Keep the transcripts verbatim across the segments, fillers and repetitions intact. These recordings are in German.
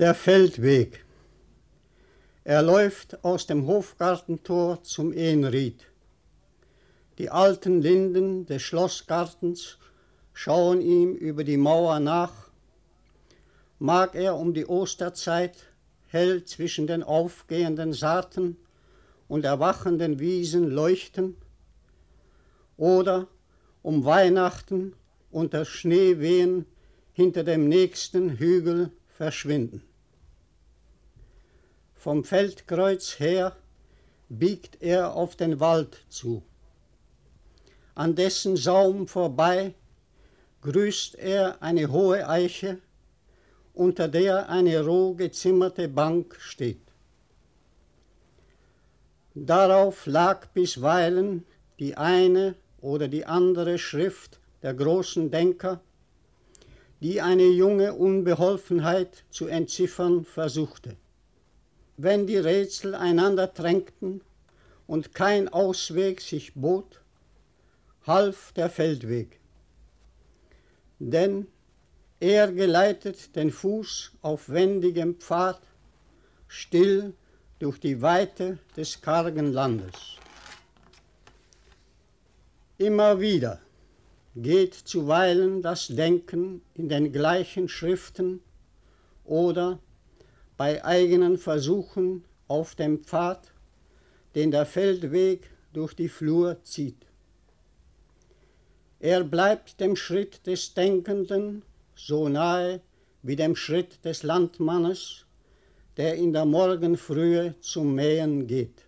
Der Feldweg. Er läuft aus dem Hofgartentor zum Ehenried. Die alten Linden des Schlossgartens schauen ihm über die Mauer nach. Mag er um die Osterzeit hell zwischen den aufgehenden Saaten und erwachenden Wiesen leuchten, oder um Weihnachten unter Schneewehen hinter dem nächsten Hügel verschwinden. Vom Feldkreuz her biegt er auf den Wald zu. An dessen Saum vorbei grüßt er eine hohe Eiche, unter der eine roh gezimmerte Bank steht. Darauf lag bisweilen die eine oder die andere Schrift der großen Denker, die eine junge Unbeholfenheit zu entziffern versuchte. Wenn die Rätsel einander drängten und kein Ausweg sich bot, half der Feldweg. Denn er geleitet den Fuß auf wendigem Pfad, still durch die Weite des kargen Landes. Immer wieder geht zuweilen das Denken in den gleichen Schriften oder bei eigenen Versuchen auf dem Pfad, den der Feldweg durch die Flur zieht. Er bleibt dem Schritt des Denkenden so nahe wie dem Schritt des Landmannes, der in der Morgenfrühe zum Mähen geht.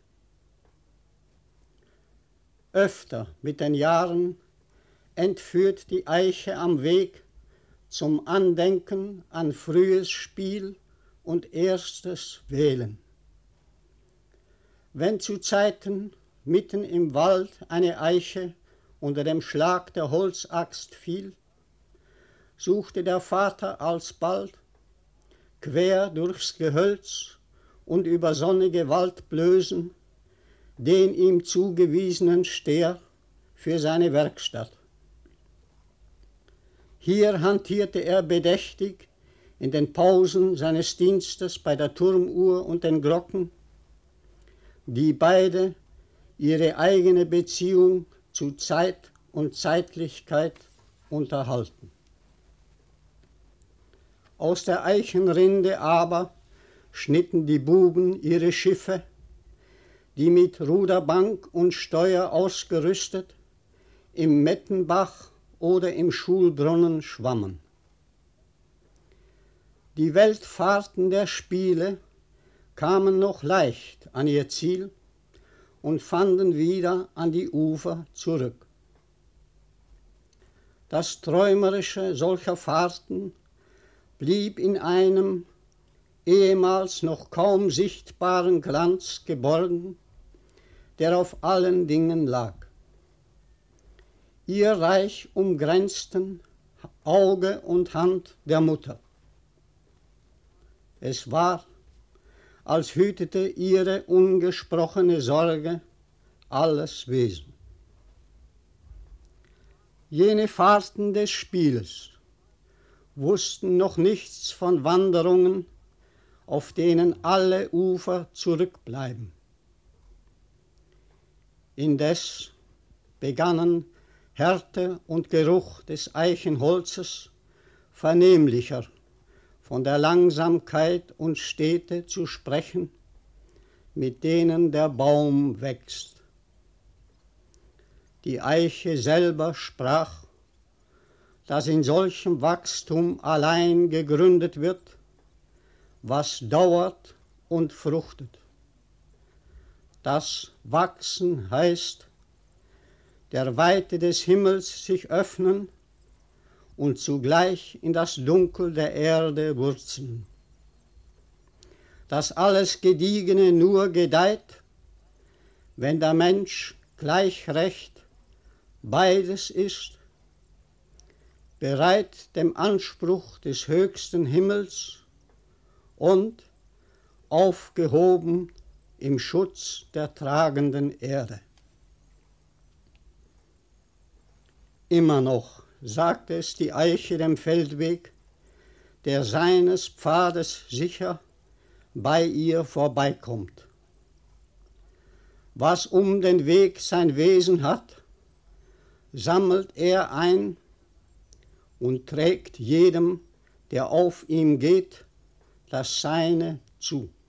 Öfter mit den Jahren entführt die Eiche am Weg zum Andenken an frühes Spiel und erstes Wählen. Wenn zu Zeiten mitten im Wald eine Eiche unter dem Schlag der Holzaxt fiel, suchte der Vater alsbald, quer durchs Gehölz und über sonnige Waldblößen, den ihm zugewiesenen Steher für seine Werkstatt. Hier hantierte er bedächtig in den Pausen seines Dienstes bei der Turmuhr und den Glocken, die beide ihre eigene Beziehung zu Zeit und Zeitlichkeit unterhalten. Aus der Eichenrinde aber schnitten die Buben ihre Schiffe, die mit Ruderbank und Steuer ausgerüstet im Mettenbach oder im Schulbrunnen schwammen. Die Weltfahrten der Spiele kamen noch leicht an ihr Ziel und fanden wieder an die Ufer zurück. Das Träumerische solcher Fahrten blieb in einem ehemals noch kaum sichtbaren Glanz geborgen, der auf allen Dingen lag. Ihr Reich umgrenzten Auge und Hand der Mutter. Es war, als hütete ihre ungesprochene Sorge alles Wesen. Jene Fahrten des Spieles wussten noch nichts von Wanderungen, auf denen alle Ufer zurückbleiben. Indes begannen Härte und Geruch des Eichenholzes vernehmlicher von der Langsamkeit und Stete zu sprechen, mit denen der Baum wächst. Die Eiche selber sprach, dass in solchem Wachstum allein gegründet wird, was dauert und fruchtet. Das Wachsen heißt, der Weite des Himmels sich öffnen und zugleich in das Dunkel der Erde wurzeln. Das alles Gediegene nur gedeiht, wenn der Mensch gleich recht beides ist, bereit dem Anspruch des höchsten Himmels und aufgehoben im Schutz der tragenden Erde. Immer noch, sagte es die Eiche dem Feldweg, der seines Pfades sicher bei ihr vorbeikommt. Was um den Weg sein Wesen hat, sammelt er ein und trägt jedem, der auf ihm geht, das Seine zu.